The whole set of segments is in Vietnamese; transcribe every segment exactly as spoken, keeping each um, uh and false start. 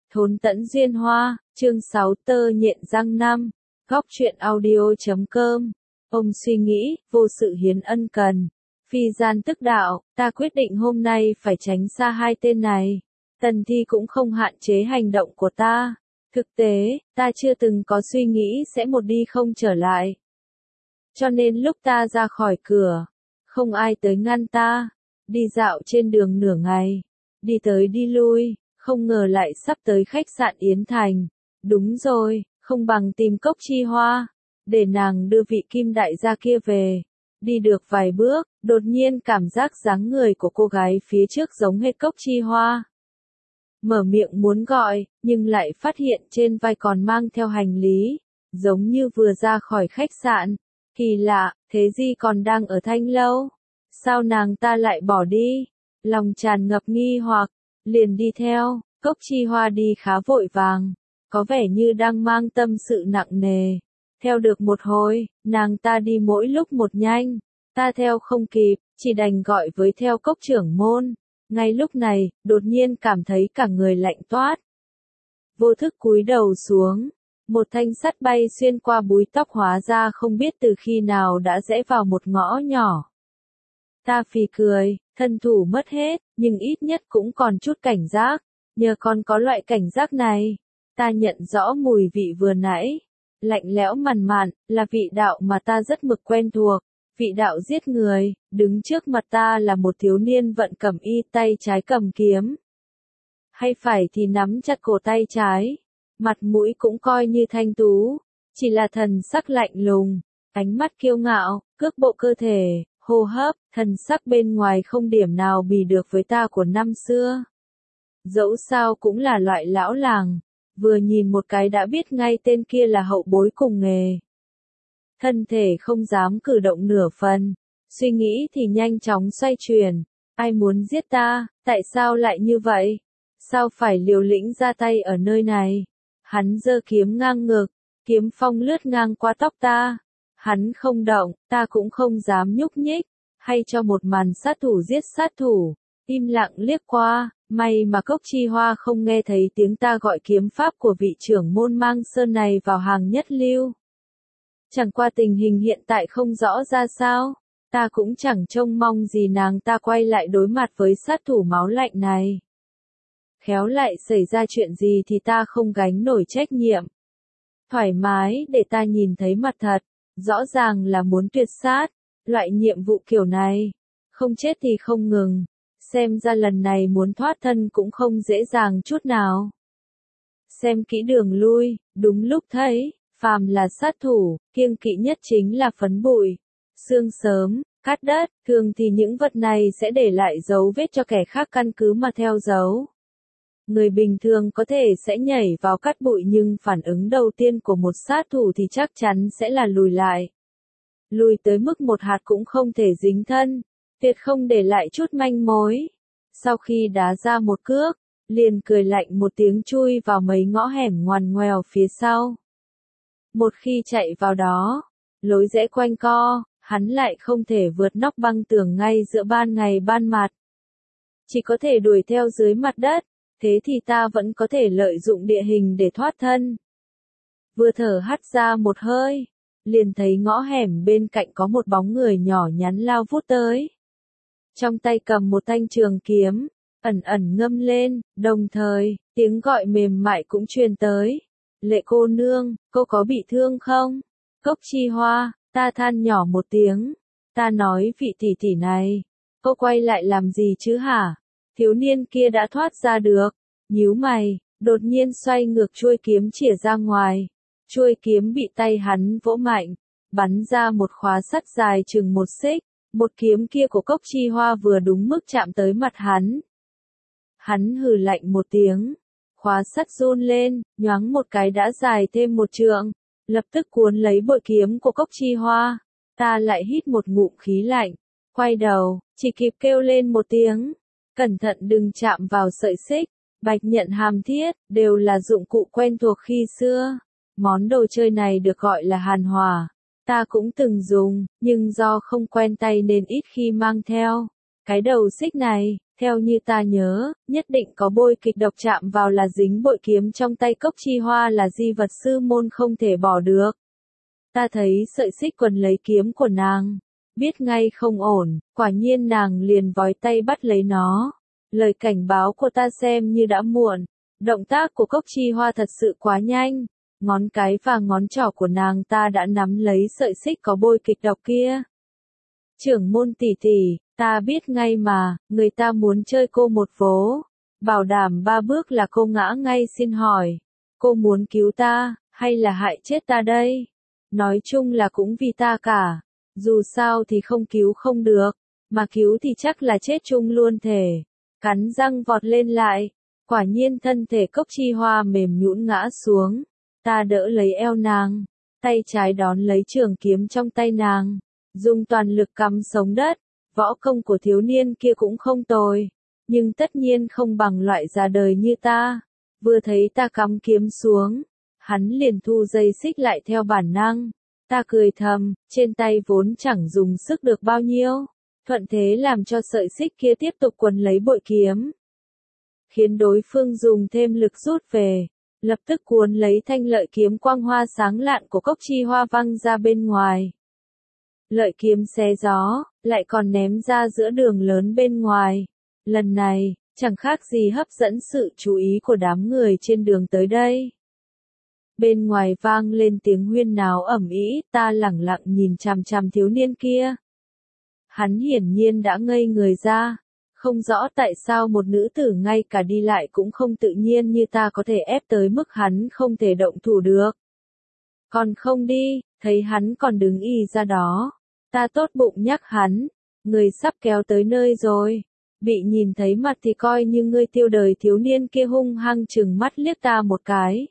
Thốn tẫn duyên hoa, chương sáu tơ nhện răng năm, góc truyện audio.com. Ông suy nghĩ, vô sự hiến ân cần. Phi gian tức đạo, ta quyết định hôm nay phải tránh xa hai tên này. Tần Thi cũng không hạn chế hành động của ta. Thực tế, ta chưa từng có suy nghĩ sẽ một đi không trở lại. Cho nên lúc ta ra khỏi cửa, không ai tới ngăn ta. Đi dạo trên đường nửa ngày, đi tới đi lui, không ngờ lại sắp tới khách sạn Yến Thành. Đúng rồi, không bằng tìm Cốc Chi Hoa, để nàng đưa vị kim đại gia kia về. Đi được vài bước, đột nhiên cảm giác dáng người của cô gái phía trước giống hệt Cốc Chi Hoa. Mở miệng muốn gọi, nhưng lại phát hiện trên vai còn mang theo hành lý, giống như vừa ra khỏi khách sạn. Kỳ lạ, thế gì còn đang ở Thanh Lâu? Sao nàng ta lại bỏ đi? Lòng tràn ngập nghi hoặc, liền đi theo. Cốc Chi Hoa đi khá vội vàng, có vẻ như đang mang tâm sự nặng nề. Theo được một hồi, nàng ta đi mỗi lúc một nhanh, ta theo không kịp, chỉ đành gọi với theo Cốc trưởng môn. Ngay lúc này, đột nhiên cảm thấy cả người lạnh toát. Vô thức cúi đầu xuống, một thanh sắt bay xuyên qua búi tóc, hóa ra không biết từ khi nào đã rẽ vào một ngõ nhỏ. Ta phì cười, thân thủ mất hết, nhưng ít nhất cũng còn chút cảnh giác. Nhờ còn có loại cảnh giác này, ta nhận rõ mùi vị vừa nãy. Lạnh lẽo mằn mặn, là vị đạo mà ta rất mực quen thuộc. Vị đạo giết người, đứng trước mặt ta là một thiếu niên vận cẩm y, tay trái cầm kiếm. Hay phải thì nắm chặt cổ tay trái. Mặt mũi cũng coi như thanh tú, chỉ là thần sắc lạnh lùng, ánh mắt kiêu ngạo, cước bộ cơ thể, hô hấp, thần sắc bên ngoài không điểm nào bì được với ta của năm xưa. Dẫu sao cũng là loại lão làng, vừa nhìn một cái đã biết ngay tên kia là hậu bối cùng nghề. Thân thể không dám cử động nửa phần, suy nghĩ thì nhanh chóng xoay chuyển. Ai muốn giết ta, tại sao lại như vậy? Sao phải liều lĩnh ra tay ở nơi này? Hắn giơ kiếm ngang ngực, kiếm phong lướt ngang qua tóc ta. Hắn không động, ta cũng không dám nhúc nhích, hay cho một màn sát thủ giết sát thủ. Im lặng liếc qua, may mà Cốc Chi Hoa không nghe thấy tiếng ta gọi kiếm pháp của vị trưởng môn Mang Sơn này vào hàng nhất lưu. Chẳng qua tình hình hiện tại không rõ ra sao, ta cũng chẳng trông mong gì nàng ta quay lại đối mặt với sát thủ máu lạnh này. Khéo lại xảy ra chuyện gì thì ta không gánh nổi trách nhiệm. Thoải mái để ta nhìn thấy mặt thật, rõ ràng là muốn tuyệt sát, loại nhiệm vụ kiểu này, không chết thì không ngừng. Xem ra lần này muốn thoát thân cũng không dễ dàng chút nào. Xem kỹ đường lui, đúng lúc thấy, phàm là sát thủ, kiêng kỵ nhất chính là phấn bụi, xương sớm, cát đất, thường thì những vật này sẽ để lại dấu vết cho kẻ khác căn cứ mà theo dấu. Người bình thường có thể sẽ nhảy vào cát bụi, nhưng phản ứng đầu tiên của một sát thủ thì chắc chắn sẽ là lùi lại. Lùi tới mức một hạt cũng không thể dính thân, tuyệt không để lại chút manh mối. Sau khi đá ra một cước, liền cười lạnh một tiếng chui vào mấy ngõ hẻm ngoằn ngoèo phía sau. Một khi chạy vào đó, lối rẽ quanh co, hắn lại không thể vượt nóc băng tường ngay giữa ban ngày ban mặt. Chỉ có thể đuổi theo dưới mặt đất, thế thì ta vẫn có thể lợi dụng địa hình để thoát thân. Vừa thở hắt ra một hơi, liền thấy ngõ hẻm bên cạnh có một bóng người nhỏ nhắn lao vút tới. Trong tay cầm một thanh trường kiếm, ẩn ẩn ngâm lên, đồng thời, tiếng gọi mềm mại cũng truyền tới. Lệ cô nương, cô có bị thương không? Cốc Chi Hoa, ta than nhỏ một tiếng. Ta nói vị tỷ tỷ này, cô quay lại làm gì chứ hả? Thiếu niên kia đã thoát ra được, nhíu mày, đột nhiên xoay ngược chuôi kiếm chĩa ra ngoài. Chuôi kiếm bị tay hắn vỗ mạnh, bắn ra một khóa sắt dài chừng một xích. Một kiếm kia của Cốc Chi Hoa vừa đúng mức chạm tới mặt hắn. Hắn hừ lạnh một tiếng, khóa sắt run lên, nhoáng một cái đã dài thêm một trượng, lập tức cuốn lấy bội kiếm của Cốc Chi Hoa. Ta lại hít một ngụm khí lạnh, quay đầu, chỉ kịp kêu lên một tiếng, cẩn thận đừng chạm vào sợi xích. Bạch nhận hàm thiết, đều là dụng cụ quen thuộc khi xưa. Món đồ chơi này được gọi là hàn hỏa. Ta cũng từng dùng, nhưng do không quen tay nên ít khi mang theo. Cái đầu xích này, Theo như ta nhớ, nhất định có bôi kịch độc chạm vào là dính bội kiếm trong tay Cốc Chi Hoa là di vật sư môn không thể bỏ được. Ta thấy sợi xích quần lấy kiếm của nàng, biết ngay không ổn, quả nhiên nàng liền vói tay bắt lấy nó. Lời cảnh báo của ta xem như đã muộn, động tác của Cốc Chi Hoa thật sự quá nhanh, ngón cái và ngón trỏ của nàng ta đã nắm lấy sợi xích có bôi kịch độc kia. Trưởng môn tỷ tỷ, ta biết ngay mà, người ta muốn chơi cô một vố, bảo đảm ba bước là cô ngã ngay, xin hỏi, cô muốn cứu ta, hay là hại chết ta đây? Nói chung là cũng vì ta cả, dù sao thì không cứu không được, mà cứu thì chắc là chết chung luôn thể. Cắn răng vọt lên lại, quả nhiên thân thể Cốc Chi Hoa mềm nhũn ngã xuống, ta đỡ lấy eo nàng, tay trái đón lấy trường kiếm trong tay nàng, dùng toàn lực cắm sống đất. Võ công của thiếu niên kia cũng không tồi, nhưng tất nhiên không bằng loại già đời như ta. Vừa thấy ta cắm kiếm xuống, hắn liền thu dây xích lại theo bản năng. Ta cười thầm, trên tay vốn chẳng dùng sức được bao nhiêu, thuận thế làm cho sợi xích kia tiếp tục quấn lấy bội kiếm, khiến đối phương dùng thêm lực rút về, lập tức cuốn lấy thanh lợi kiếm quang hoa sáng lạn của Cốc Chi Hoa văng ra bên ngoài. Lợi kiếm xé gió, lại còn ném ra giữa đường lớn bên ngoài. Lần này, chẳng khác gì hấp dẫn sự chú ý của đám người trên đường tới đây. Bên ngoài vang lên tiếng huyên náo ầm ĩ, ta lẳng lặng nhìn chằm chằm thiếu niên kia. Hắn hiển nhiên đã ngây người ra, không rõ tại sao một nữ tử ngay cả đi lại cũng không tự nhiên như ta có thể ép tới mức hắn không thể động thủ được. Còn không đi, thấy hắn còn đứng y ra đó. Ta tốt bụng nhắc hắn, người sắp kéo tới nơi rồi, bị nhìn thấy mặt thì coi như ngươi tiêu đời. Thiếu niên kia hung hăng trừng mắt liếc ta một cái.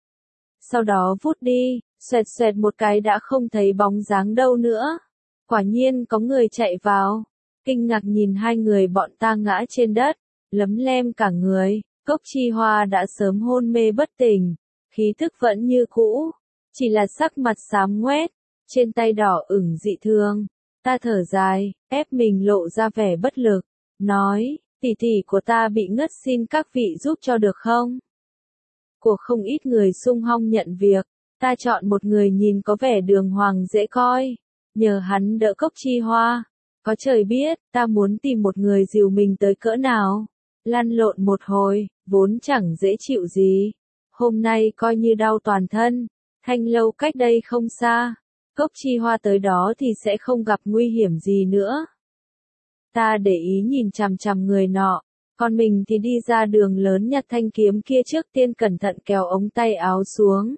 Sau đó vút đi, xoẹt xoẹt một cái đã không thấy bóng dáng đâu nữa. Quả nhiên có người chạy vào, kinh ngạc nhìn hai người bọn ta ngã trên đất, lấm lem cả người. Cốc Chi Hoa đã sớm hôn mê bất tỉnh, khí thức vẫn như cũ, chỉ là sắc mặt xám ngoét. Trên tay đỏ ửng dị thường, ta thở dài, ép mình lộ ra vẻ bất lực, nói, tỷ tỷ của ta bị ngất, xin các vị giúp cho được không? Của không ít người xung hong nhận việc, ta chọn một người nhìn có vẻ đường hoàng dễ coi, nhờ hắn đỡ Cốc Chi Hoa. Có trời biết, ta muốn tìm một người dìu mình tới cỡ nào. Lăn lộn một hồi, vốn chẳng dễ chịu gì. Hôm nay coi như đau toàn thân, Thanh Lâu cách đây không xa. Cốc Chi Hoa tới đó thì sẽ không gặp nguy hiểm gì nữa. Ta để ý nhìn chằm chằm người nọ, còn mình thì đi ra đường lớn nhặt thanh kiếm kia, trước tiên cẩn thận kéo ống tay áo xuống.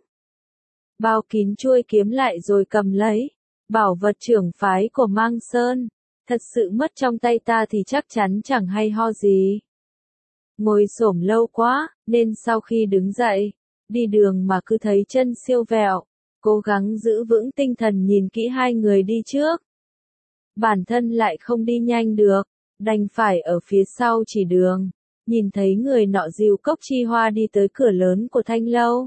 Bao kín chuôi kiếm lại rồi cầm lấy. Bảo vật trưởng phái của Mang Sơn, thật sự mất trong tay ta thì chắc chắn chẳng hay ho gì. Ngồi xổm lâu quá, nên sau khi đứng dậy, đi đường mà cứ thấy chân siêu vẹo. Cố gắng giữ vững tinh thần nhìn kỹ hai người đi trước. Bản thân lại không đi nhanh được, đành phải ở phía sau chỉ đường. Nhìn thấy người nọ dìu Cốc Chi Hoa đi tới cửa lớn của Thanh Lâu,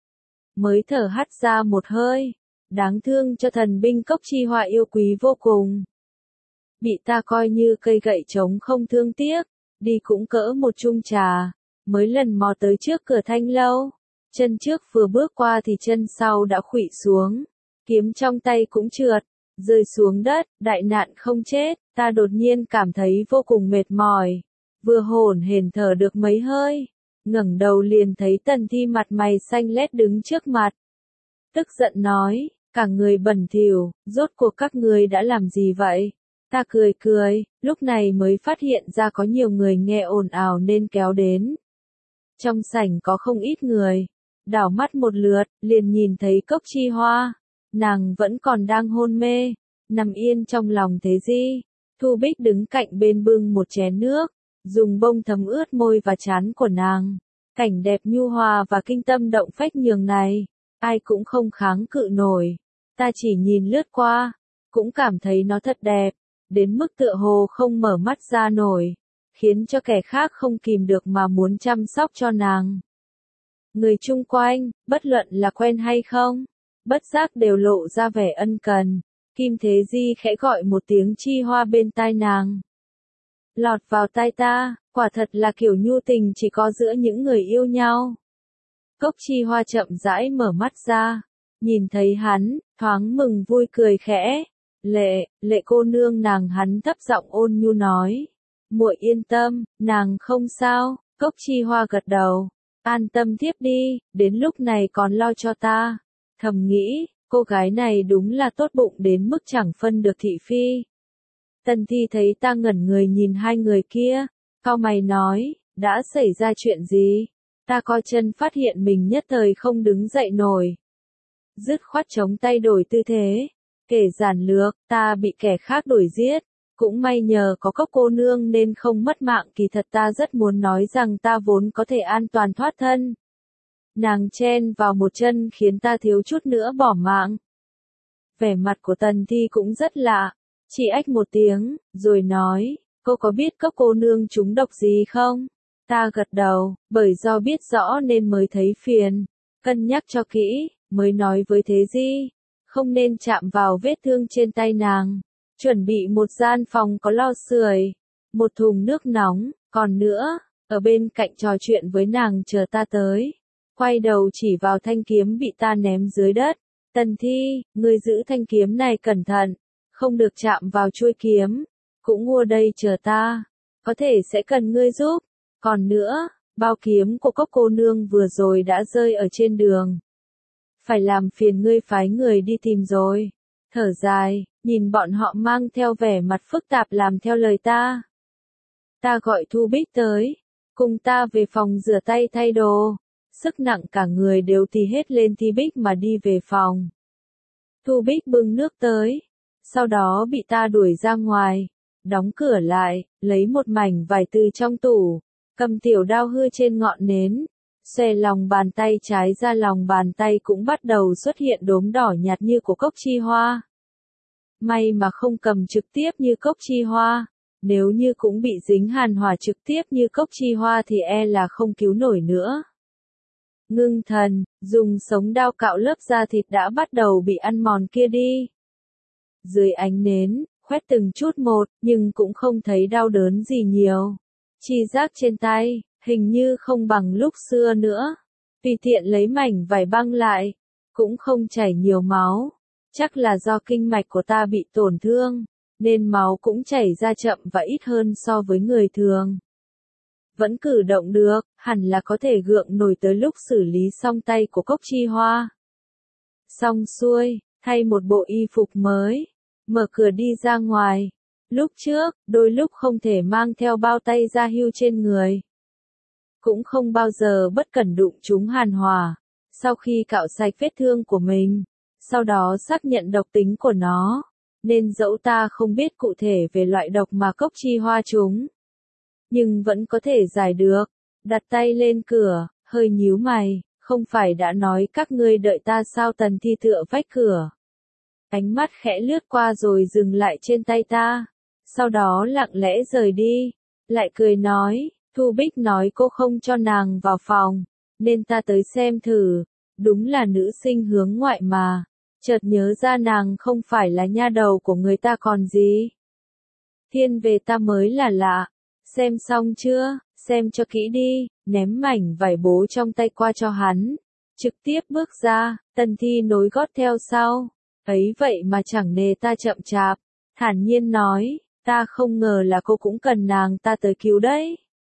mới thở hắt ra một hơi. Đáng thương cho thần binh Cốc Chi Hoa yêu quý vô cùng. Bị ta coi như cây gậy trống không thương tiếc, đi cũng cỡ một chung trà, mới lần mò tới trước cửa Thanh Lâu. Chân trước vừa bước qua thì chân sau đã khuỵu xuống, kiếm trong tay cũng trượt, rơi xuống đất. Đại nạn không chết, ta đột nhiên cảm thấy vô cùng mệt mỏi, vừa hổn hển thở được mấy hơi, ngẩng đầu liền thấy Tần Thi mặt mày xanh lét đứng trước mặt. Tức giận nói, cả người bẩn thỉu, rốt cuộc các ngươi đã làm gì vậy? Ta cười cười, lúc này mới phát hiện ra có nhiều người nghe ồn ào nên kéo đến. Trong sảnh có không ít người. Đảo mắt một lượt, liền nhìn thấy Cốc Chi Hoa. Nàng vẫn còn đang hôn mê, nằm yên trong lòng Thế Di. Thu Bích đứng cạnh bên bưng một chén nước, dùng bông thấm ướt môi và trán của nàng. Cảnh đẹp nhu hòa và kinh tâm động phách nhường này, ai cũng không kháng cự nổi. Ta chỉ nhìn lướt qua, cũng cảm thấy nó thật đẹp, đến mức tựa hồ không mở mắt ra nổi, khiến cho kẻ khác không kìm được mà muốn chăm sóc cho nàng. Người chung quanh, bất luận là quen hay không, bất giác đều lộ ra vẻ ân cần. Kim Thế Di khẽ gọi một tiếng Chi Hoa bên tai nàng. lọt vào tai ta, quả thật là kiểu nhu tình chỉ có giữa những người yêu nhau. Cốc Chi Hoa chậm rãi mở mắt ra, nhìn thấy hắn, thoáng mừng vui cười khẽ. Lệ, lệ cô nương, nàng hắn thấp giọng ôn nhu nói. Muội yên tâm, nàng không sao. Cốc Chi Hoa gật đầu. An tâm thiếp đi, đến lúc này còn lo cho ta. Thầm nghĩ, cô gái này đúng là tốt bụng đến mức chẳng phân được thị phi. Tần Thi thấy ta ngẩn người nhìn hai người kia, cau mày nói, đã xảy ra chuyện gì? Ta co chân phát hiện mình nhất thời không đứng dậy nổi. Dứt khoát chống tay đổi tư thế. Kể giản lược, ta bị kẻ khác đuổi giết. Cũng may nhờ có Cốc cô nương nên không mất mạng, kỳ thật ta rất muốn nói rằng ta vốn có thể an toàn thoát thân. Nàng chen vào một chân khiến ta thiếu chút nữa bỏ mạng. Vẻ mặt của Tần Thi cũng rất lạ, chỉ ách một tiếng, rồi nói, cô có biết Cốc cô nương trúng độc gì không? Ta gật đầu, bởi do biết rõ nên mới thấy phiền, cân nhắc cho kỹ, mới nói với Thế Di, không nên chạm vào vết thương trên tay nàng. Chuẩn bị một gian phòng có lò sưởi, một thùng nước nóng, còn nữa, ở bên cạnh trò chuyện với nàng chờ ta tới. Quay đầu chỉ vào thanh kiếm bị ta ném dưới đất. Tần Thi, ngươi giữ thanh kiếm này cẩn thận, không được chạm vào chuôi kiếm. Cũng mua đây chờ ta, có thể sẽ cần ngươi giúp. Còn nữa, bao kiếm của Cốc cô nương vừa rồi đã rơi ở trên đường. Phải làm phiền ngươi phái người đi tìm rồi. Thở dài, nhìn bọn họ mang theo vẻ mặt phức tạp làm theo lời ta. Ta gọi Thu Bích tới, cùng ta về phòng rửa tay thay đồ. Sức nặng cả người đều tì hết lên Thi Bích mà đi về phòng. Thu Bích bưng nước tới, sau đó bị ta đuổi ra ngoài, đóng cửa lại, lấy một mảnh vải từ trong tủ, cầm tiểu đao hư trên ngọn nến, xòe lòng bàn tay trái ra, lòng bàn tay cũng bắt đầu xuất hiện đốm đỏ nhạt như của Cốc Chi Hoa. May mà không cầm trực tiếp như Cốc Chi Hoa, nếu như cũng bị dính hàn hỏa trực tiếp như Cốc Chi Hoa thì e là không cứu nổi nữa. Ngưng thần, dùng sống đao cạo lớp da thịt đã bắt đầu bị ăn mòn kia đi. Dưới ánh nến, khoét từng chút một, nhưng cũng không thấy đau đớn gì nhiều. Chi giác trên tay, hình như không bằng lúc xưa nữa. Tùy tiện lấy mảnh vải băng lại, cũng không chảy nhiều máu. Chắc là do kinh mạch của ta bị tổn thương, nên máu cũng chảy ra chậm và ít hơn so với người thường. Vẫn cử động được, hẳn là có thể gượng nổi tới lúc xử lý xong tay của Cốc Chi Hoa. Xong xuôi, thay một bộ y phục mới, mở cửa đi ra ngoài. Lúc trước, đôi lúc không thể mang theo bao tay da hưu trên người. Cũng không bao giờ bất cẩn đụng trúng hàn hỏa. Sau khi cạo sạch vết thương của mình, sau đó xác nhận độc tính của nó, nên dẫu ta không biết cụ thể về loại độc mà Cốc Chi Hoa trúng, nhưng vẫn có thể giải được. Đặt tay lên cửa, hơi nhíu mày, không phải đã nói các ngươi đợi ta sao? Tần Thi tựa vách cửa, ánh mắt khẽ lướt qua rồi dừng lại trên tay ta, sau đó lặng lẽ rời đi, lại cười nói, Thu Bích nói cô không cho nàng vào phòng, nên ta tới xem thử, đúng là nữ sinh hướng ngoại mà, chợt nhớ ra nàng không phải là nha đầu của người ta còn gì. Thiên về ta mới là lạ, xem xong chưa, xem cho kỹ đi, ném mảnh vải bố trong tay qua cho hắn, trực tiếp bước ra. Tần Thi nối gót theo sau, ấy vậy mà chẳng nề ta chậm chạp, thản nhiên nói, ta không ngờ là cô cũng cần nàng ta tới cứu đấy.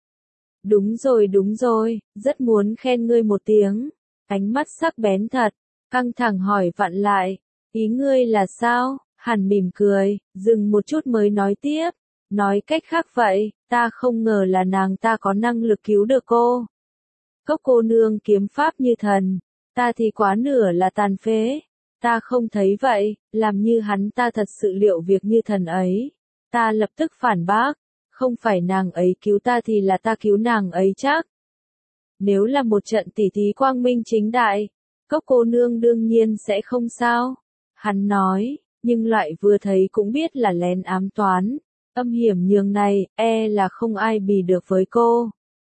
Đúng rồi đúng rồi, rất muốn khen ngươi một tiếng. Ánh mắt sắc bén thật, căng thẳng hỏi vặn lại, ý ngươi là sao? Hắn mỉm cười, dừng một chút mới nói tiếp, nói cách khác vậy, ta không ngờ là nàng ta có năng lực cứu được cô. Cốc cô nương kiếm pháp như thần, ta thì quá nửa là tàn phế. Ta không thấy vậy, làm như hắn ta thật sự liệu việc như thần ấy. Ta lập tức phản bác, không phải nàng ấy cứu ta thì là ta cứu nàng ấy chắc. Nếu là một trận tỉ thí quang minh chính đại, Cốc cô nương đương nhiên sẽ không sao. Hắn nói, nhưng loại vừa thấy cũng biết là lén ám toán, âm hiểm nhường này, e là không ai bì được với cô.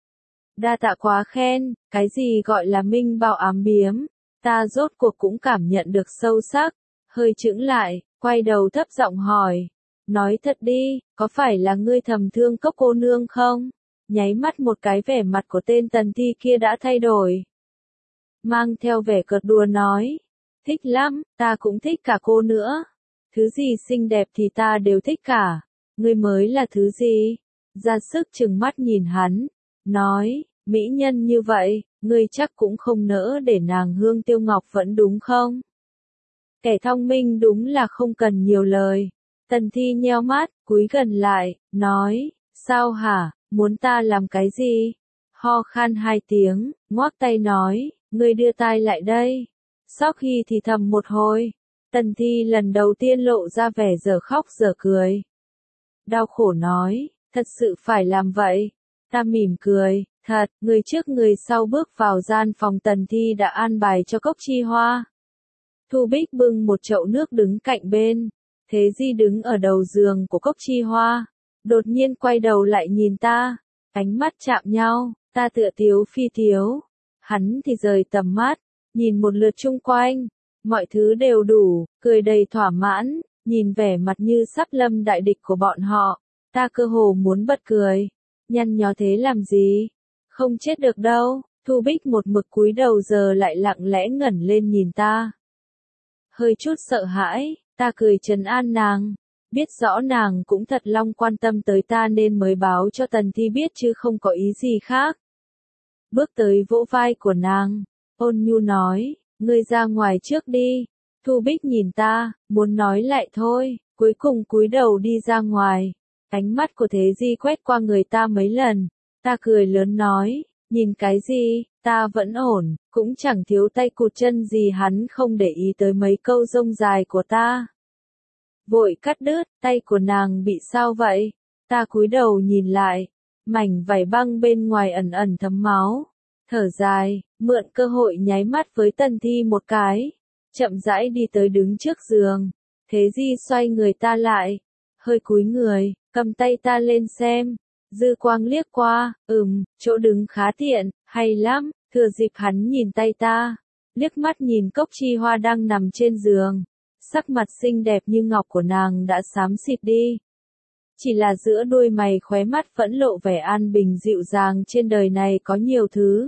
Đa tạ quá khen, cái gì gọi là minh bào ám biếm, ta rốt cuộc cũng cảm nhận được sâu sắc, hơi chững lại, quay đầu thấp giọng hỏi, nói thật đi, có phải là ngươi thầm thương Cốc cô nương không? Nháy mắt một cái vẻ mặt của tên Tần Thi kia đã thay đổi. Mang theo vẻ cợt đùa nói, thích lắm, ta cũng thích cả cô nữa. Thứ gì xinh đẹp thì ta đều thích cả, ngươi mới là thứ gì? Ra sức trừng mắt nhìn hắn, nói, mỹ nhân như vậy, ngươi chắc cũng không nỡ để nàng Hương Tiêu Ngọc vẫn đúng không? Kẻ thông minh đúng là không cần nhiều lời. Tần Thi nheo mắt, cúi gần lại, nói, sao hả, muốn ta làm cái gì? Ho khan hai tiếng, ngoác tay nói, ngươi đưa tai lại đây. Sau khi thì thầm một hồi, Tần Thi lần đầu tiên lộ ra vẻ giờ khóc giờ cười. Đau khổ nói, thật sự phải làm vậy. Ta mỉm cười, thật, người trước người sau bước vào gian phòng Tần Thi đã an bài cho Cốc Chi Hoa. Thu Bích bưng một chậu nước đứng cạnh bên, Thế Di đứng ở đầu giường của Cốc Chi Hoa, đột nhiên quay đầu lại nhìn ta, ánh mắt chạm nhau, ta tựa tiếu phi tiếu, hắn thì rời tầm mắt, nhìn một lượt chung quanh, mọi thứ đều đủ, cười đầy thỏa mãn, nhìn vẻ mặt như sắp lâm đại địch của bọn họ, ta cơ hồ muốn bật cười, nhăn nhó thế làm gì, không chết được đâu. Thu Bích một mực cúi đầu giờ lại lặng lẽ ngẩng lên nhìn ta. Hơi chút sợ hãi, ta cười trấn an nàng, biết rõ nàng cũng thật lòng quan tâm tới ta nên mới báo cho Tần Thi biết chứ không có ý gì khác. Bước tới vỗ vai của nàng, ôn nhu nói, ngươi ra ngoài trước đi. Thu Bích nhìn ta, muốn nói lại thôi, cuối cùng cúi đầu đi ra ngoài. Ánh mắt của Thế Di quét qua người ta mấy lần, ta cười lớn nói, nhìn cái gì, ta vẫn ổn, cũng chẳng thiếu tay cụt chân gì. Hắn không để ý tới mấy câu rông dài của ta. Vội cắt đứt, tay của nàng bị sao vậy? Ta cúi đầu nhìn lại, mảnh vải băng bên ngoài ẩn ẩn thấm máu. Thở dài, mượn cơ hội nháy mắt với Tần Thi một cái, chậm rãi đi tới đứng trước giường. Thế Di xoay người ta lại, hơi cúi người, cầm tay ta lên xem. Dư quang liếc qua, ừm, chỗ đứng khá tiện, hay lắm. Thừa dịp hắn nhìn tay ta, liếc mắt nhìn Cốc Chi Hoa đang nằm trên giường. Sắc mặt xinh đẹp như ngọc của nàng đã xám xịt đi. Chỉ là giữa đôi mày khóe mắt vẫn lộ vẻ an bình dịu dàng. Trên đời này có nhiều thứ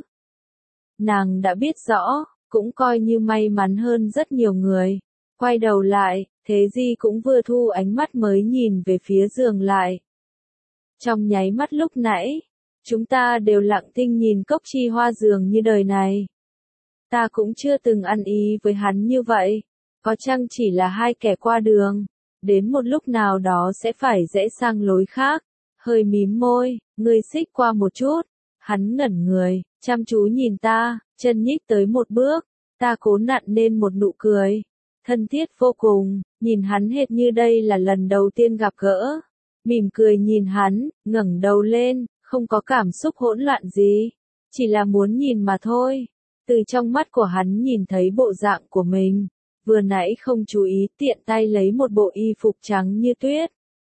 nàng đã biết rõ, cũng coi như may mắn hơn rất nhiều người. Quay đầu lại, Thế Di cũng vừa thu ánh mắt mới nhìn về phía giường lại. Trong nháy mắt lúc nãy, chúng ta đều lặng thinh nhìn Cốc Chi Hoa dường như đời này. Ta cũng chưa từng ăn ý với hắn như vậy, có chăng chỉ là hai kẻ qua đường, đến một lúc nào đó sẽ phải rẽ sang lối khác. Hơi mím môi, ngươi xích qua một chút, hắn ngẩn người, chăm chú nhìn ta, chân nhích tới một bước, ta cố nặn nên một nụ cười, thân thiết vô cùng, nhìn hắn hệt như đây là lần đầu tiên gặp gỡ. Mỉm cười nhìn hắn, ngẩng đầu lên, không có cảm xúc hỗn loạn gì, chỉ là muốn nhìn mà thôi. Từ trong mắt của hắn nhìn thấy bộ dạng của mình, vừa nãy không chú ý tiện tay lấy một bộ y phục trắng như tuyết.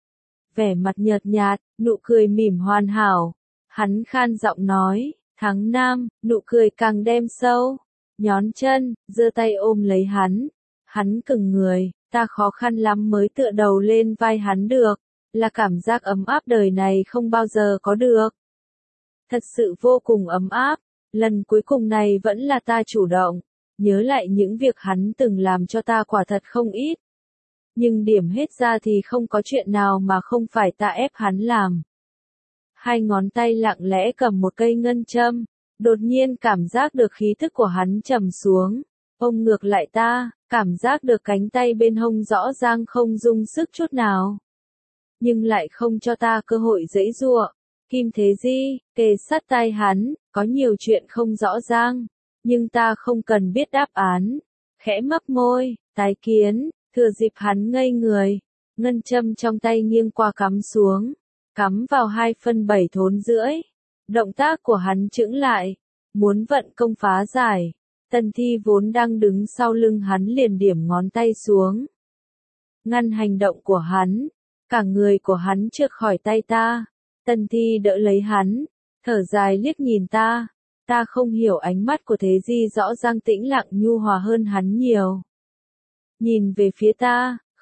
Vẻ mặt nhợt nhạt, nụ cười mỉm hoàn hảo. Hắn khan giọng nói, tháng năm, nụ cười càng đem sâu. Nhón chân, giơ tay ôm lấy hắn. Hắn cứng người, ta khó khăn lắm mới tựa đầu lên vai hắn được. Là cảm giác ấm áp đời này không bao giờ có được. Thật sự vô cùng ấm áp. Lần cuối cùng này vẫn là ta chủ động. Nhớ lại những việc hắn từng làm cho ta quả thật không ít. Nhưng điểm hết ra thì không có chuyện nào mà không phải ta ép hắn làm. Hai ngón tay lặng lẽ cầm một cây ngân châm. Đột nhiên cảm giác được khí thức của hắn trầm xuống. Ôm ngược lại ta, cảm giác được cánh tay bên hông rõ ràng không dùng sức chút nào. Nhưng lại không cho ta cơ hội giãy giụa. Kim Thế Di, kề sát tai hắn, có nhiều chuyện không rõ ràng, nhưng ta không cần biết đáp án. Khẽ mấp môi, tái kiến, thừa dịp hắn ngây người, ngân châm trong tay nghiêng qua cắm xuống, cắm vào hai phân bảy thốn rưỡi. Động tác của hắn chững lại, muốn vận công phá giải. Tần Thi vốn đang đứng sau lưng hắn liền điểm ngón tay xuống, ngăn hành động của hắn. Cả người của hắn trượt khỏi tay ta. Tần Thi đỡ lấy hắn, thở dài liếc nhìn ta. Ta không hiểu ánh mắt của Thế Di rõ ràng tĩnh lặng nhu hòa hơn hắn nhiều. Nhìn về phía ta, không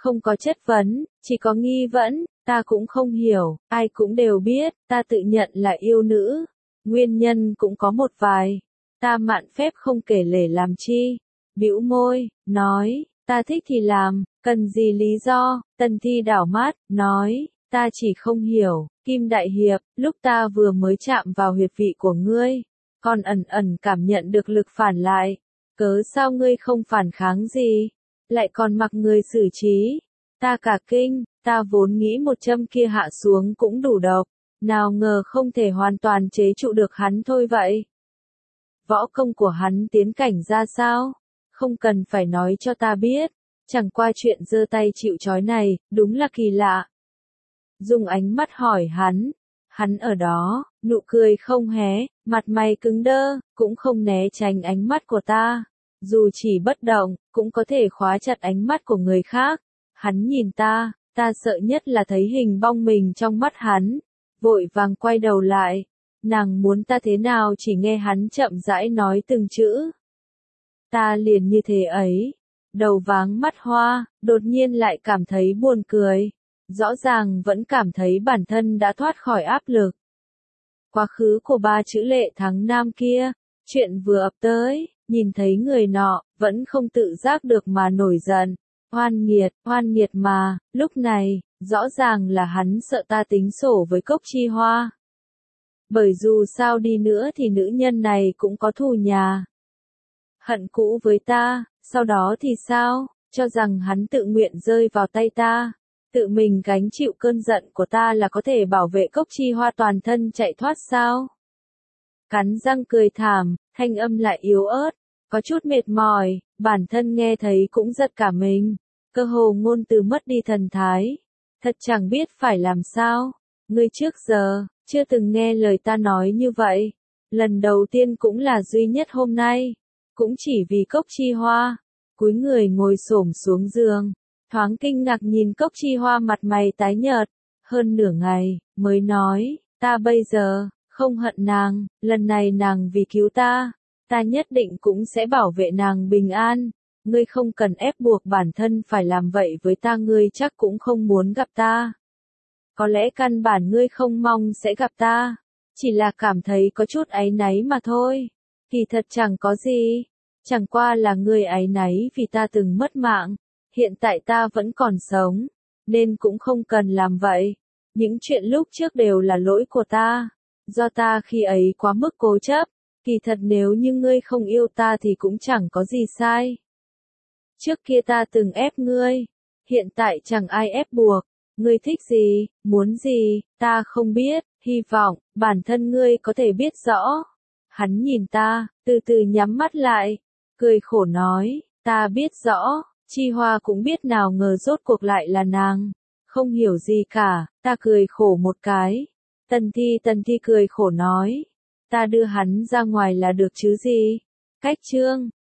Không có chất vấn, chỉ có nghi vấn, ta cũng không hiểu, ai cũng đều biết, ta tự nhận là yêu nữ. Nguyên nhân cũng có một vài. Ta mạn phép không kể lể làm chi. Bĩu môi, nói, ta thích thì làm, cần gì lý do. Tần Thi đảo mắt, nói, ta chỉ không hiểu, Kim Đại Hiệp, lúc ta vừa mới chạm vào huyệt vị của ngươi, còn ẩn ẩn cảm nhận được lực phản lại. Cớ sao ngươi không phản kháng gì, lại còn mặc người xử trí. Ta cả kinh, ta vốn nghĩ một châm kia hạ xuống cũng đủ độc, nào ngờ không thể hoàn toàn chế trụ được hắn thôi vậy. Võ công của hắn tiến cảnh ra sao? Không cần phải nói cho ta biết, chẳng qua chuyện giơ tay chịu trói này, đúng là kỳ lạ. Dùng ánh mắt hỏi hắn, hắn ở đó, nụ cười không hé, mặt mày cứng đơ, cũng không né tránh ánh mắt của ta. Dù chỉ bất động, cũng có thể khóa chặt ánh mắt của người khác. Hắn nhìn ta, ta sợ nhất là thấy hình bóng mình trong mắt hắn. Vội vàng quay đầu lại. Nàng muốn ta thế nào chỉ nghe hắn chậm rãi nói từng chữ. Ta liền như thế ấy. Đầu váng mắt hoa, đột nhiên lại cảm thấy buồn cười. Rõ ràng vẫn cảm thấy bản thân đã thoát khỏi áp lực. Quá khứ của ba chữ Lệ Thắng Nam kia, chuyện vừa ập tới, nhìn thấy người nọ, vẫn không tự giác được mà nổi giận. Oan nghiệt, oan nghiệt mà, lúc này, rõ ràng là hắn sợ ta tính sổ với Cốc Chi Hoa. Bởi dù sao đi nữa thì nữ nhân này cũng có thù nhà. Hận cũ với ta, sau đó thì sao, cho rằng hắn tự nguyện rơi vào tay ta. Tự mình gánh chịu cơn giận của ta là có thể bảo vệ Cốc Chi Hoa toàn thân chạy thoát sao? Cắn răng cười thảm, thanh âm lại yếu ớt, có chút mệt mỏi, bản thân nghe thấy cũng giật cả mình, cơ hồ ngôn từ mất đi thần thái. Thật chẳng biết phải làm sao, ngươi trước giờ, chưa từng nghe lời ta nói như vậy. Lần đầu tiên cũng là duy nhất hôm nay, cũng chỉ vì Cốc Chi Hoa. Cúi người ngồi xổm xuống giường, thoáng kinh ngạc nhìn Cốc Chi Hoa mặt mày tái nhợt, hơn nửa ngày, mới nói, ta bây giờ, không hận nàng, lần này nàng vì cứu ta, ta nhất định cũng sẽ bảo vệ nàng bình an, ngươi không cần ép buộc bản thân phải làm vậy với ta, ngươi chắc cũng không muốn gặp ta. Có lẽ căn bản ngươi không mong sẽ gặp ta, chỉ là cảm thấy có chút áy náy mà thôi, thì thật chẳng có gì, chẳng qua là ngươi áy náy vì ta từng mất mạng, hiện tại ta vẫn còn sống, nên cũng không cần làm vậy. Những chuyện lúc trước đều là lỗi của ta, do ta khi ấy quá mức cố chấp, kỳ thật nếu như ngươi không yêu ta thì cũng chẳng có gì sai. Trước kia ta từng ép ngươi, hiện tại chẳng ai ép buộc, ngươi thích gì, muốn gì, ta không biết, hy vọng, bản thân ngươi có thể biết rõ. Hắn nhìn ta, từ từ nhắm mắt lại, cười khổ nói, ta biết rõ, Chi Hoa cũng biết nào ngờ rốt cuộc lại là nàng, không hiểu gì cả, ta cười khổ một cái. Tần Thi Tần Thi cười khổ nói, ta đưa hắn ra ngoài là được chứ gì. Cách chương